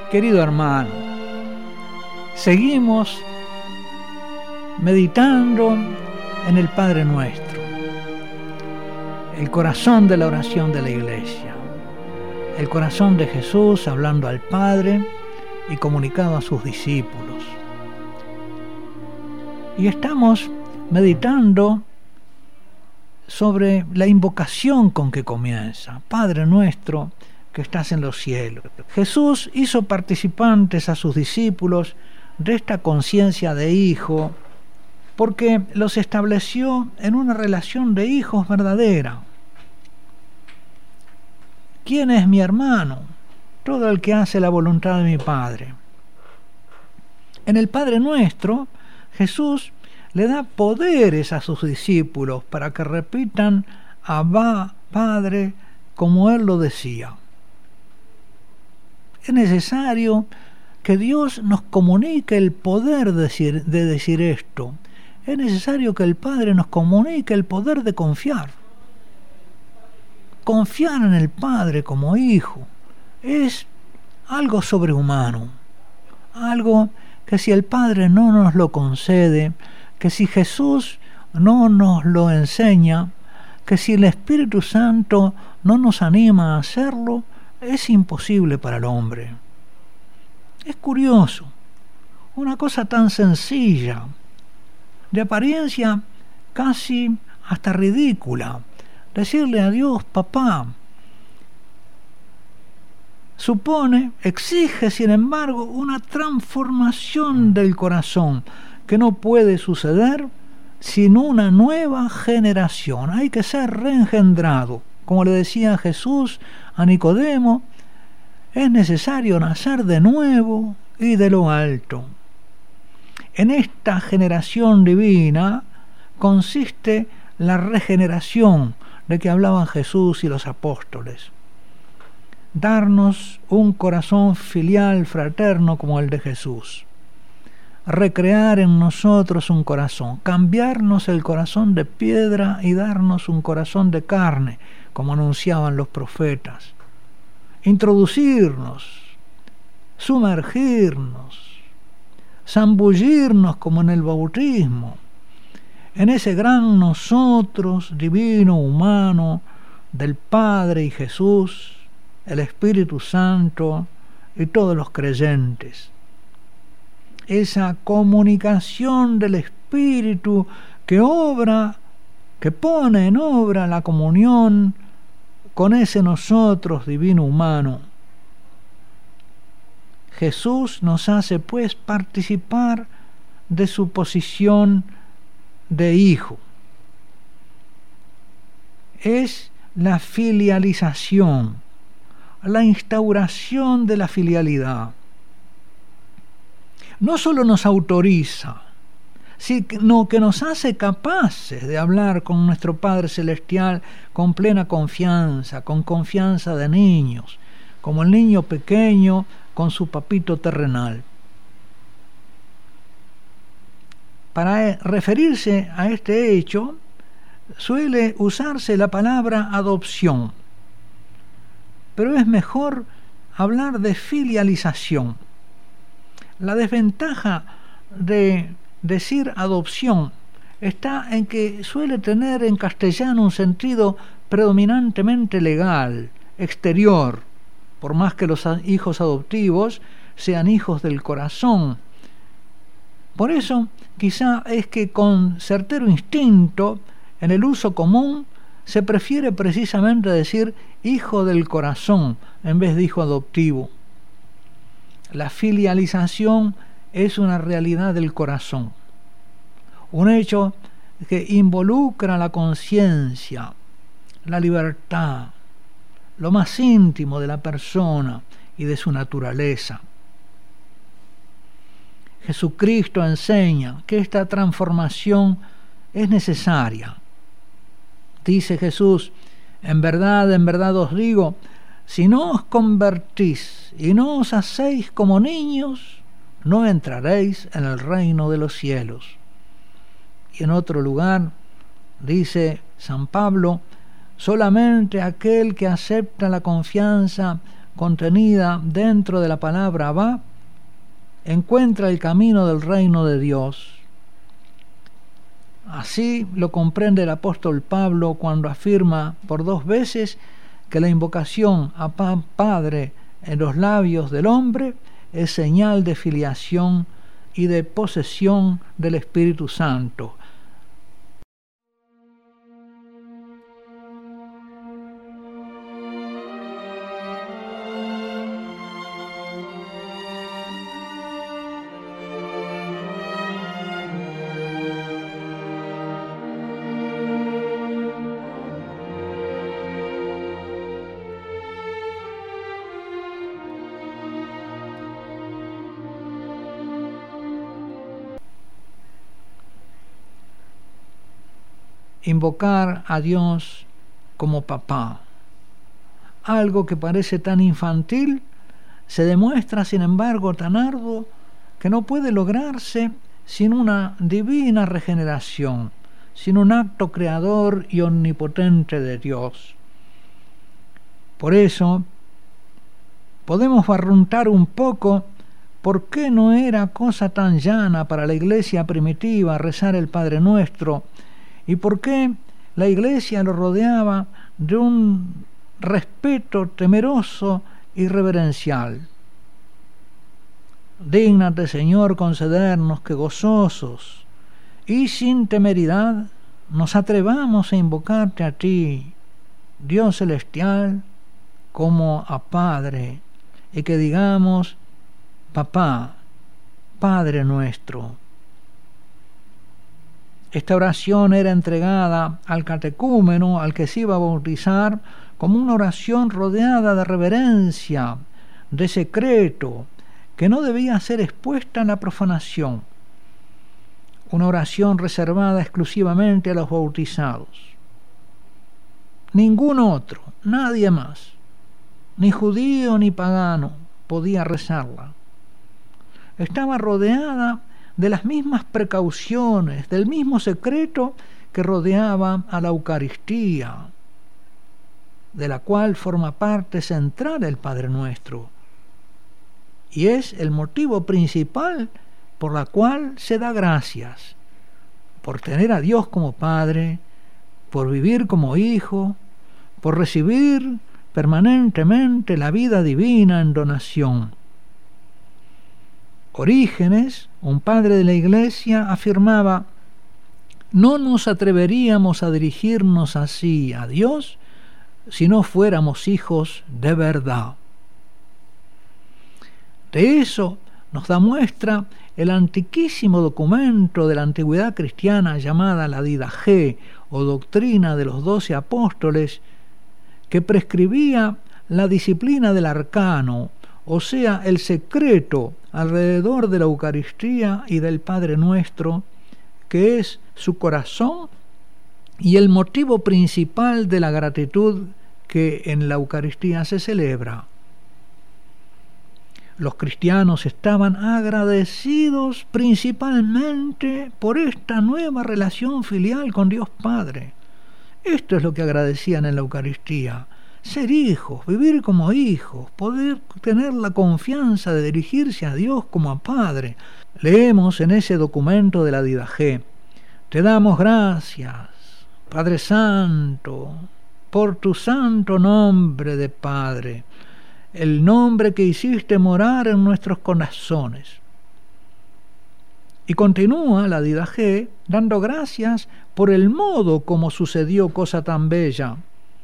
Querido hermano, seguimos meditando en el Padre Nuestro, el corazón de la oración de la Iglesia, el corazón de Jesús hablando al Padre y comunicado a sus discípulos. Y estamos meditando sobre la invocación con que comienza: Padre nuestro que estás en los cielos. Jesús hizo participantes a sus discípulos de esta conciencia de hijo porque los estableció en una relación de hijos verdadera. ¿Quién es mi hermano? Todo el que hace la voluntad de mi Padre. En el Padre Nuestro, Jesús le da poderes a sus discípulos para que repitan Abba, Padre, como Él lo decía. Es necesario que Dios nos comunique el poder de decir esto. Es necesario que el Padre nos comunique el poder de confiar. Confiar en el Padre como hijo es algo sobrehumano, algo que si el Padre no nos lo concede, que si Jesús no nos lo enseña, que si el Espíritu Santo no nos anima a hacerlo, es imposible para el hombre. Es curioso, una cosa tan sencilla, de apariencia casi hasta ridícula, decirle a Dios papá, exige sin embargo una transformación del corazón que no puede suceder sin una nueva generación. Hay que ser reengendrado. Como le decía Jesús a Nicodemo, es necesario nacer de nuevo y de lo alto. En esta generación divina consiste la regeneración de que hablaban Jesús y los apóstoles. Darnos un corazón filial, fraterno como el de Jesús. Recrear en nosotros un corazón, cambiarnos el corazón de piedra y darnos un corazón de carne, como anunciaban los profetas. Introducirnos, sumergirnos, zambullirnos como en el bautismo, en ese gran nosotros divino, humano, del Padre y Jesús, el Espíritu Santo y todos los creyentes. Esa comunicación del Espíritu que pone en obra la comunión con ese nosotros divino humano. Jesús nos hace pues participar de su posición de hijo. Es la filialización, la instauración de la filialidad. No solo nos autoriza, sino que nos hace capaces de hablar con nuestro Padre Celestial con plena confianza, con confianza de niños, como el niño pequeño con su papito terrenal. Para referirse a este hecho, suele usarse la palabra adopción, pero es mejor hablar de filialización. La desventaja de decir adopción está en que suele tener en castellano un sentido predominantemente legal, exterior, por más que los hijos adoptivos sean hijos del corazón. Por eso, quizá es que con certero instinto, en el uso común, se prefiere precisamente decir hijo del corazón en vez de hijo adoptivo. La filialización es una realidad del corazón, un hecho que involucra la conciencia, la libertad, lo más íntimo de la persona y de su naturaleza. Jesucristo enseña que esta transformación es necesaria. Dice Jesús, en verdad os digo, si no os convertís y no os hacéis como niños, no entraréis en el reino de los cielos. Y en otro lugar dice San Pablo, solamente aquel que acepta la confianza contenida dentro de la palabra Abba, encuentra el camino del reino de Dios. Así lo comprende el apóstol Pablo cuando afirma por 2 veces que la invocación a Padre en los labios del hombre es señal de filiación y de posesión del Espíritu Santo. Invocar a Dios como papá. Algo que parece tan infantil se demuestra, sin embargo, tan arduo que no puede lograrse sin una divina regeneración, sin un acto creador y omnipotente de Dios. Por eso, podemos barruntar un poco por qué no era cosa tan llana para la iglesia primitiva rezar el Padre Nuestro, y por qué la iglesia lo rodeaba de un respeto temeroso y reverencial. Dígnate, Señor, concedernos que gozosos y sin temeridad nos atrevamos a invocarte a ti, Dios celestial, como a Padre, y que digamos: Papá, Padre nuestro. Esta oración era entregada al catecúmeno, al que se iba a bautizar, como una oración rodeada de reverencia, de secreto, que no debía ser expuesta en la profanación. Una oración reservada exclusivamente a los bautizados. Ningún otro, nadie más, ni judío ni pagano, podía rezarla. Estaba rodeada de las mismas precauciones, del mismo secreto que rodeaba a la Eucaristía, de la cual forma parte central el Padre Nuestro, y es el motivo principal por la cual se da gracias, por tener a Dios como Padre, por vivir como Hijo, por recibir permanentemente la vida divina en donación. Orígenes, un padre de la Iglesia, afirmaba: no nos atreveríamos a dirigirnos así a Dios si no fuéramos hijos de verdad. De eso nos da muestra el antiquísimo documento de la antigüedad cristiana llamada la Didaché, o Doctrina de los 12 Apóstoles, que prescribía la disciplina del arcano, o sea, el secreto alrededor de la Eucaristía y del Padre Nuestro, que es su corazón y el motivo principal de la gratitud que en la Eucaristía se celebra. Los cristianos estaban agradecidos principalmente por esta nueva relación filial con Dios Padre. Esto es lo que agradecían en la Eucaristía: ser hijos, vivir como hijos, poder tener la confianza de dirigirse a Dios como a Padre. Leemos en ese documento de la Didaché: te damos gracias, Padre Santo, por tu santo nombre de Padre, el nombre que hiciste morar en nuestros corazones. Y continúa la Didaché dando gracias por el modo como sucedió cosa tan bella.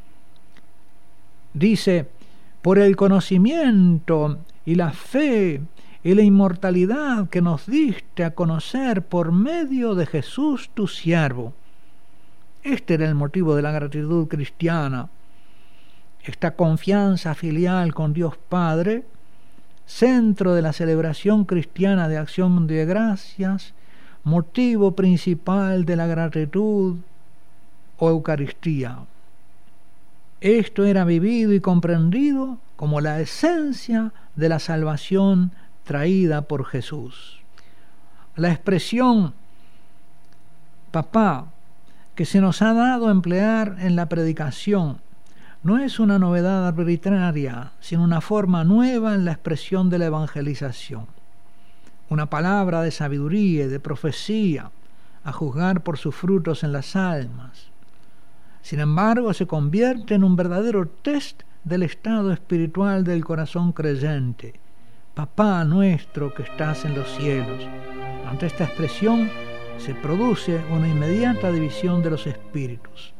Dice: por el conocimiento y la fe y la inmortalidad que nos diste a conocer por medio de Jesús tu siervo. Este era el motivo de la gratitud cristiana, esta confianza filial con Dios Padre, centro de la celebración cristiana de acción de gracias, motivo principal de la gratitud o Eucaristía. Esto era vivido y comprendido como la esencia de la salvación traída por Jesús. La expresión papá que se nos ha dado a emplear en la predicación no es una novedad arbitraria, sino una forma nueva en la expresión de la evangelización. Una palabra de sabiduría y de profecía, a juzgar por sus frutos en las almas. Sin embargo, se convierte en un verdadero test del estado espiritual del corazón creyente. Papá nuestro que estás en los cielos. Ante esta expresión se produce una inmediata división de los espíritus.